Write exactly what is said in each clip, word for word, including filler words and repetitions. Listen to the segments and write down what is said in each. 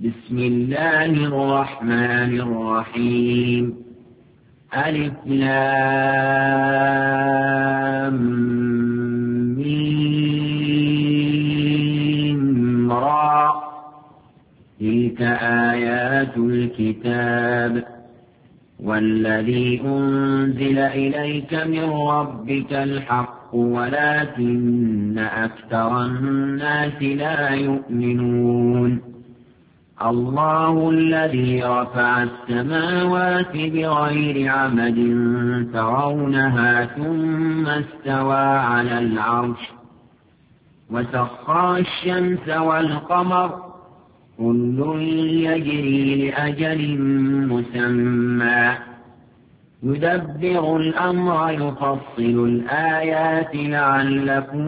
بسم الله الرحمن الرحيم ألف لام ميم را تلك آيات الكتاب والذي أنزل إليك من ربك الحق ولكن أكثر الناس لا يؤمنون الله الذي رفع السماوات بغير عمد ترونها ثم استوى على العرش وسخر الشمس والقمر كل يجري لأجل مسمى يدبر الأمر يفصل الآيات لعلكم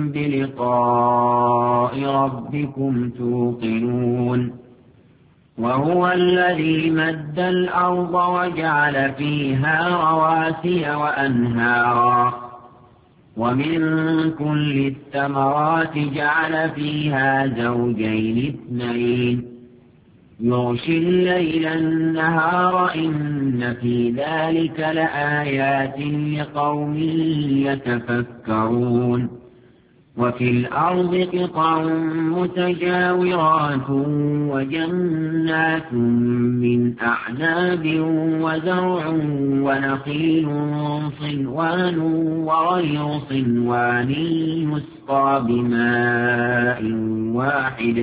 بلقاء ربكم توقنون وهو الذي مد الأرض وجعل فيها رواسي وأنهارا ومن كل الثمرات جعل فيها زوجين اثنين يغشي الليل النهار إن في ذلك لآيات لقوم يتفكرون وفي الأرض قطع متجاورات وجنات من أعناب وزرع ونخيل صنوان وغير صنوان يسقى بماء واحد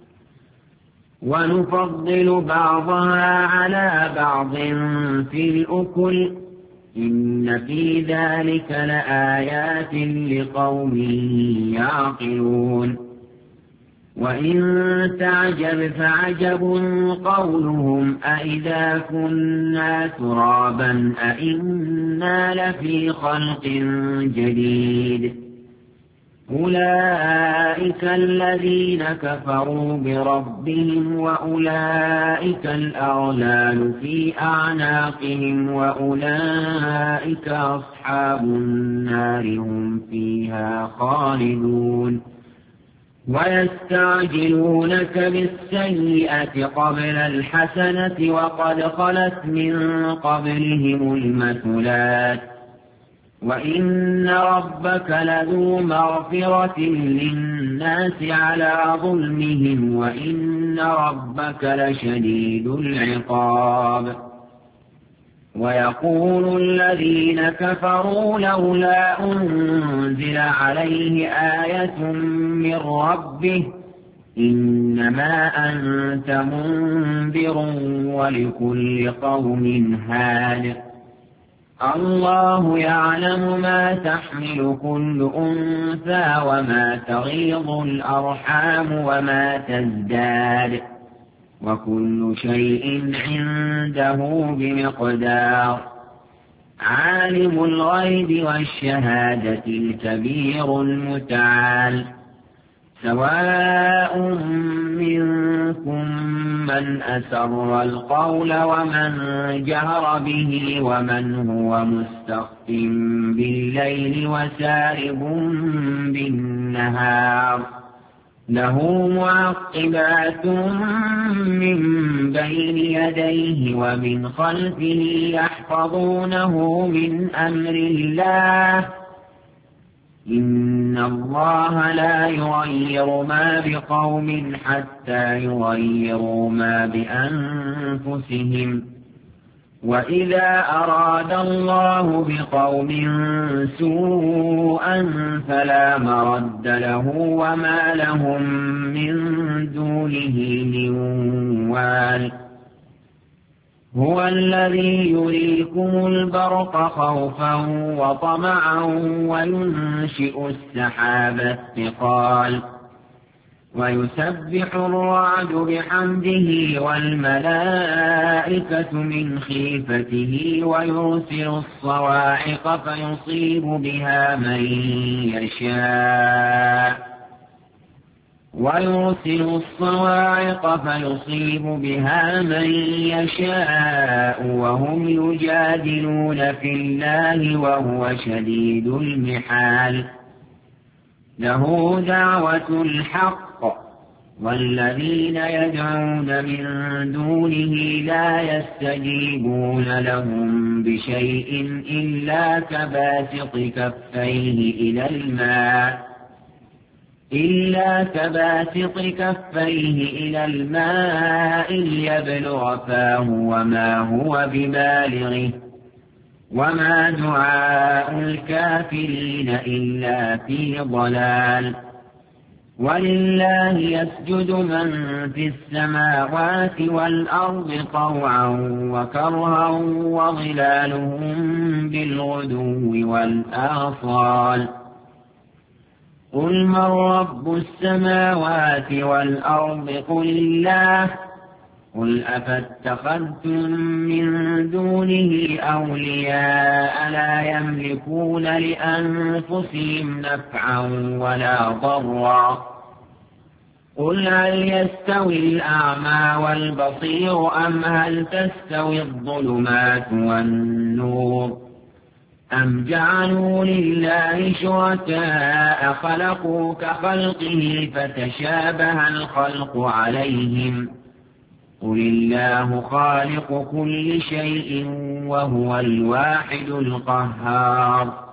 ونفضل بعضها على بعض في الأكل إن في ذلك لآيات لقوم يعقلون وإن تعجب فعجب قولهم أإذا كنا ترابا أإنا لفي خلق جديد أولئك الذين كفروا بربهم وأولئك الأغلال في أعناقهم وأولئك أصحاب النار هم فيها خالدون ويستعجلونك بالسيئة قبل الحسنة وقد خلت من قبلهم المثلات وإن ربك لذو مغفرة للناس على ظلمهم وإن ربك لشديد العقاب ويقول الذين كفروا لولا أنزل عليه آية من ربه إنما أنت منذر ولكل قوم هاد الله يعلم ما تحمل كل أنثى وما تغيض الأرحام وما تزداد وكل شيء عنده بمقدار عالم الغيب والشهادة الكبير المتعال سواء منكم من أسر القول ومن جهر به ومن هو مستخف بالليل وسارب بالنهار له معقبات من بين يديه ومن خلفه يحفظونه من أمر الله إن الله لا يغير ما بقوم حتى يغيروا ما بأنفسهم وإذا أراد الله بقوم سوءا فلا مرد له وما لهم من دونه من وال هو الذي يريكم البرق خوفا وطمعا وينشئ السحاب الثقال ويسبح الرعد بحمده والملائكة من خيفته ويرسل الصواعق فيصيب بها من يشاء ويرسل الصواعق فيصيب بها من يشاء وهم يجادلون في الله وهو شديد المحال له دعوة الحق والذين يدعون من دونه لا يستجيبون لهم بشيء إلا كباسط كفيه إلى الماء إلا كباسط كفيه إلى الماء ليبلغ فاه وما هو ببالغه وما دعاء الكافرين إلا في ضلال. ولله يسجد من في السماوات والأرض طوعا وكرها وظلالهم بالغدو والآصال. قل من رب السماوات والأرض قل الله. قل أفاتخذتم من دونه أولياء لا يملكون لأنفسهم نفعا ولا ضرا. قل هل يستوي الأعمى والبصير أم هل تستوي الظلمات والنور أم جعلوا لله شركاء خلقوا كخلقه فتشابه الخلق عليهم. قل الله خالق كل شيء وهو الواحد القهار.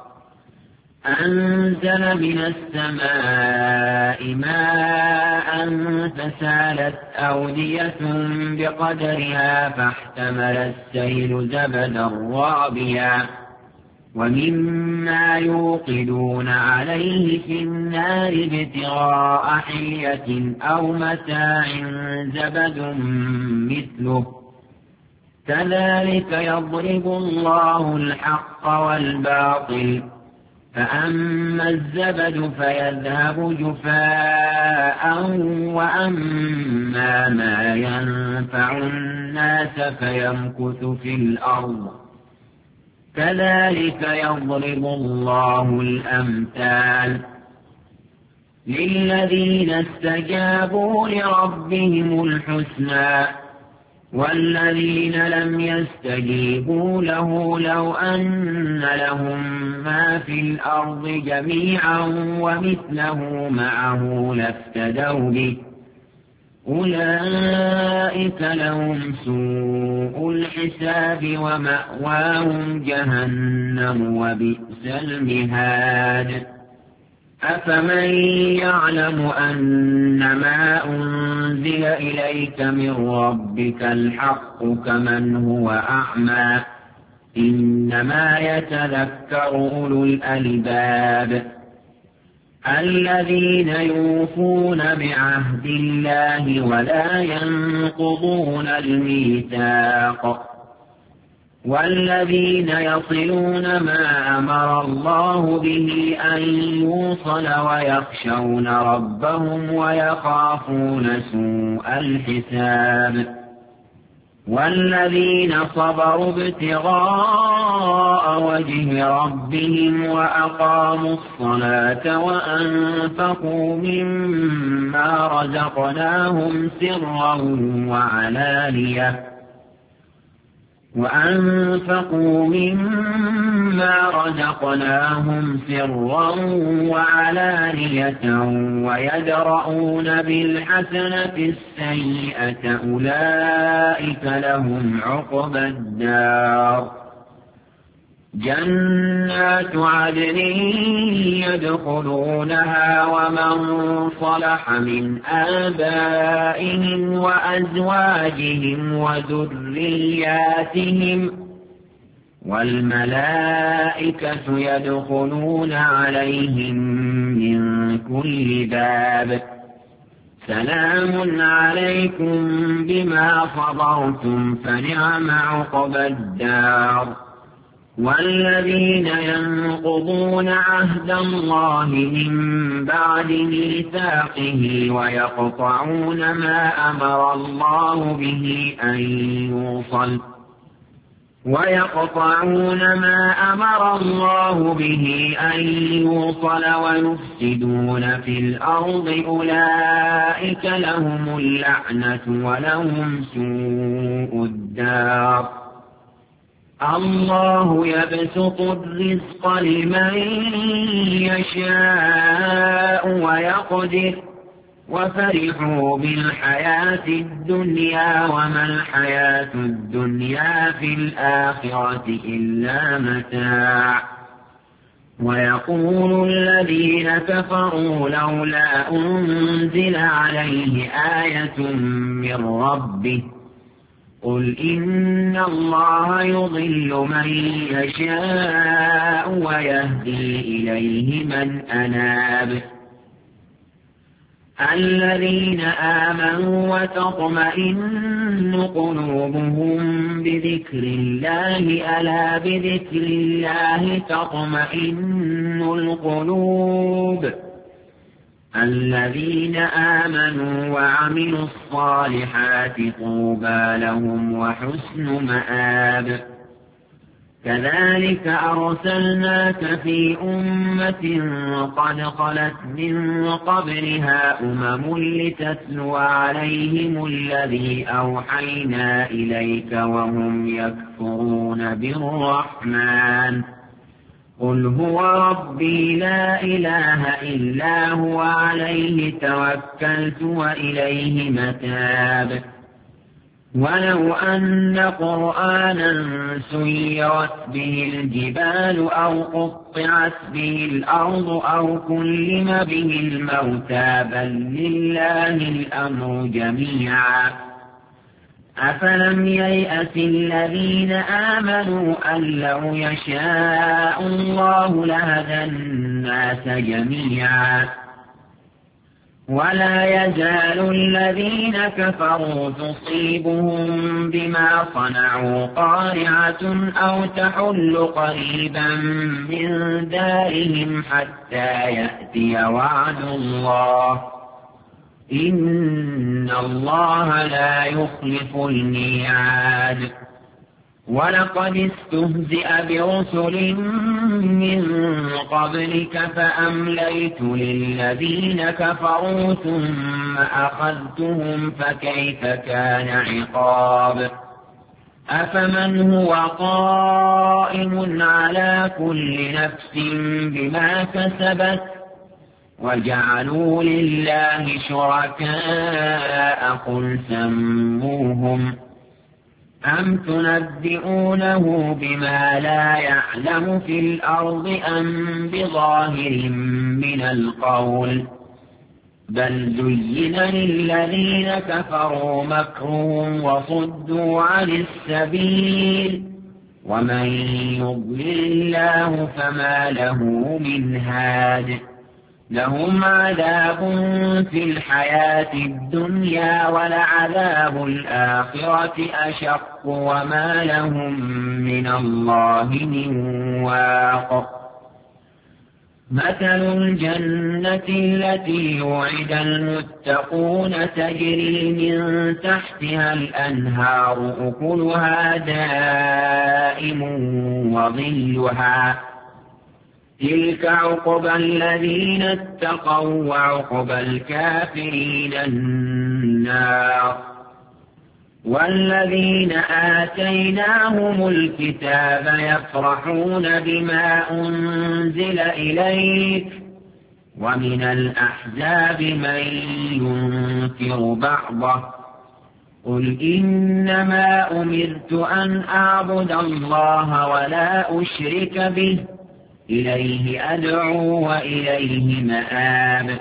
أنزل من السماء ماء فسالت أودية بقدرها فاحتمل السيل زبدا رابيا ومما يوقدون عليه في النار ابتغاء حلية أو متاع زبد مثله كذلك يضرب الله الحق والباطل. فأما الزبد فيذهب جفاء وأما ما ينفع الناس فيمكث في الأرض كذلك يضرب الله الأمثال. للذين استجابوا لربهم الحسنى والذين لم يستجيبوا له لو أن لهم ما في الأرض جميعا ومثله معه لافتدوا به أولئك لهم سوء الحساب ومأواهم جهنم وبئس المهاد. أفمن يعلم أنما أنزل إليك من ربك الحق كمن هو أعمى إنما يتذكر أولو الألباب الذين يوفون بعهد الله ولا ينقضون الميثاق والذين يصلون ما أمر الله به أن يوصل ويخشون ربهم ويخافون سوء الحساب والذين صبروا ابتغاء وجه ربهم وأقاموا الصلاة وأنفقوا مما رزقناهم سرا وعلانية وأنفقوا مما رزقناهم سرا وعلانية ويدرؤون بالحسنة السيئة أولئك لهم عقبى الدار جنات عدن يدخلونها ومن صلح من آبائهم وأزواجهم وذرياتهم والملائكة يدخلون عليهم من كل باب سلام عليكم بما صبرتم فنعم عقبى الدار. والذين ينقضون عهد الله من بعد ميثاقه ويقطعون ما أمر الله به أن يوصل ويقطعون ما أمر الله به أن يوصل ويفسدون في الأرض أولئك لهم اللعنة ولهم سوء الدار. الله يبسط الرزق لمن يشاء ويقدر وفرحوا بالحياة الدنيا وما الحياة الدنيا في الآخرة إلا متاع ويقول الذين كفروا لولا أنزل عليه آية من ربه قل إن الله يضل من يشاء ويهدي إليه من أناب الذين آمنوا وتطمئن قلوبهم بذكر الله ألا بذكر الله تطمئن القلوب الذين آمنوا وعملوا الصالحات طوبى لهم وحسن مآب كذلك أرسلناك في أمة قد خلت من قبلها أمم لتتلو عليهم الذي أوحينا إليك وهم يكفرون بالرحمن قل هو ربي لا إله إلا هو عليه توكلت وإليه متاب ولو أن قرآنا سيرت به الجبال أو قطعت به الأرض أو كلم به الموتى بل لله الأمر جميعا أفلم ييأس الذين آمنوا أن لو يشاء الله لهدى الناس جميعا ولا يزال الذين كفروا تصيبهم بما صنعوا قارعة أو تحل قريبا من دارهم حتى يأتي وعد الله إن الله لا يخلف الميعاد ولقد استهزئ برسل من قبلك فأمليت للذين كفروا ثم أخذتهم فكيف كان عقاب أفمن هو قائم على كل نفس بما كسبت وجعلوا لله شركاء قل سموهم أم تنبئونه بما لا يعلم في الأرض أم بظاهر من القول بل زين للذين كفروا مكرهم وصدوا عن السبيل ومن يضلل الله فما له من هاد لهم عذاب في الحياة الدنيا ولعذاب الآخرة أشق وما لهم من الله من واق مثل الجنة التي وعد المتقون تجري من تحتها الأنهار أكلها دائم وظلها تلك عقبى الذين اتقوا وعقبى الكافرين النار والذين آتيناهم الكتاب يفرحون بما أنزل إليك ومن الأحزاب من ينكر بعضه قل إنما أمرت أن أعبد الله ولا أشرك به إليه أدعو وإليه مآب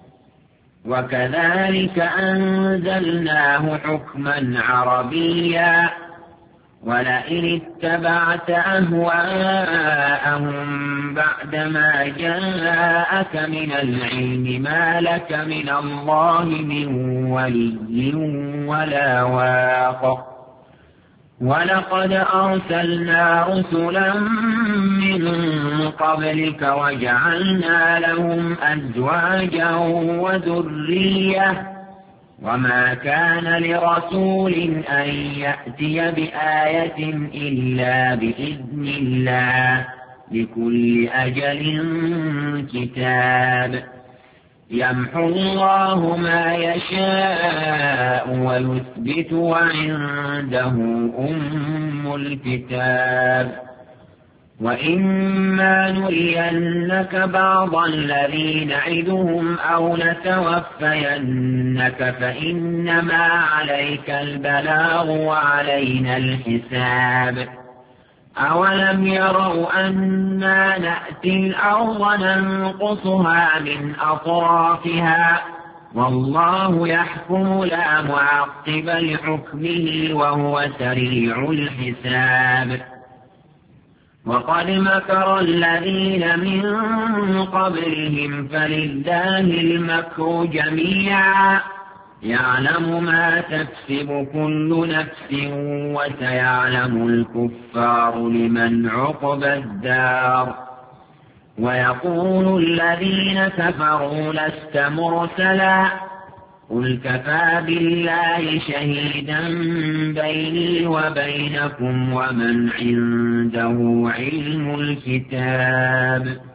وكذلك أنزلناه حكما عربيا ولئن اتبعت أهواءهم بعدما جاءك من العلم ما لك من الله من ولي ولا واق ولقد أرسلنا رسلا من قبلك وجعلنا لهم أزواجا وذرية وما كان لرسول أن يأتي بآية إلا بإذن الله لكل أجل كتاب يمحو الله ما يشاء ويثبت وعنده أم الكتاب وإما نرينك بعض الذي نعدهم أو نتوفينك فإنما عليك البلاغ وعلينا الحساب. أولم يروا أنا نأتي الأرض ننقصها من أطرافها والله يحكم لا معقب لحكمه وهو سريع الحساب. وقد مكر الذين من قبلهم فلله المكر جميعا يعلم ما تكسب كل نفس وسيعلم الكفار لمن عقبى الدار. ويقول الذين كفروا لست مرسلا قل كفى بالله شهيدا بيني وبينكم ومن عنده علم الكتاب.